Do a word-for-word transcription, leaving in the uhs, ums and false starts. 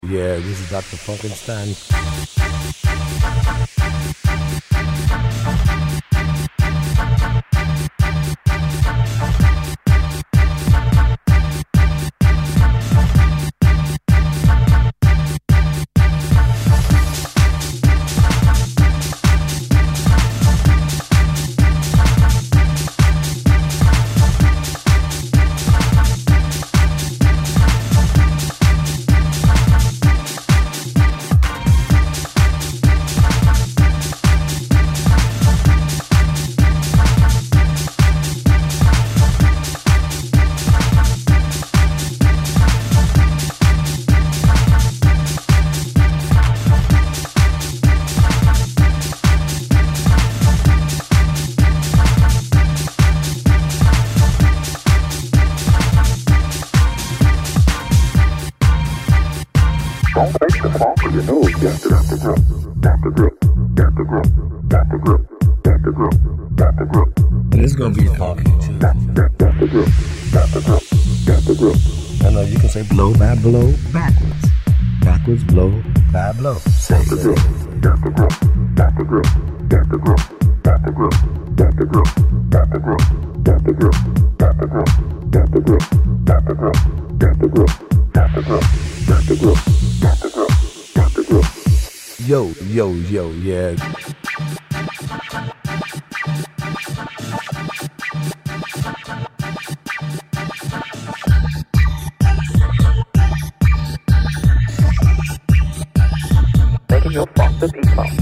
Yeah, this is Doctor Funkenstein. Don't fake the funk or you know you got to got the grip, got the grip, got the grip, got the grip, got the grip, got the grip. And it's gonna be funky too. Got, got, got the grip, got the grip, got the grip. I know you can say blow by blow backwards. Backwards blow by blow. Say the grip, got the grip, got the grip, got the grip, got the grip, got the grip, got the grip, got the grip, got the grip, got the grip, got the grip, got the grip, got the grip, got the grip, got the grip, got the grip. Yo, yo, yo, yeah. Making your funk the beat funk.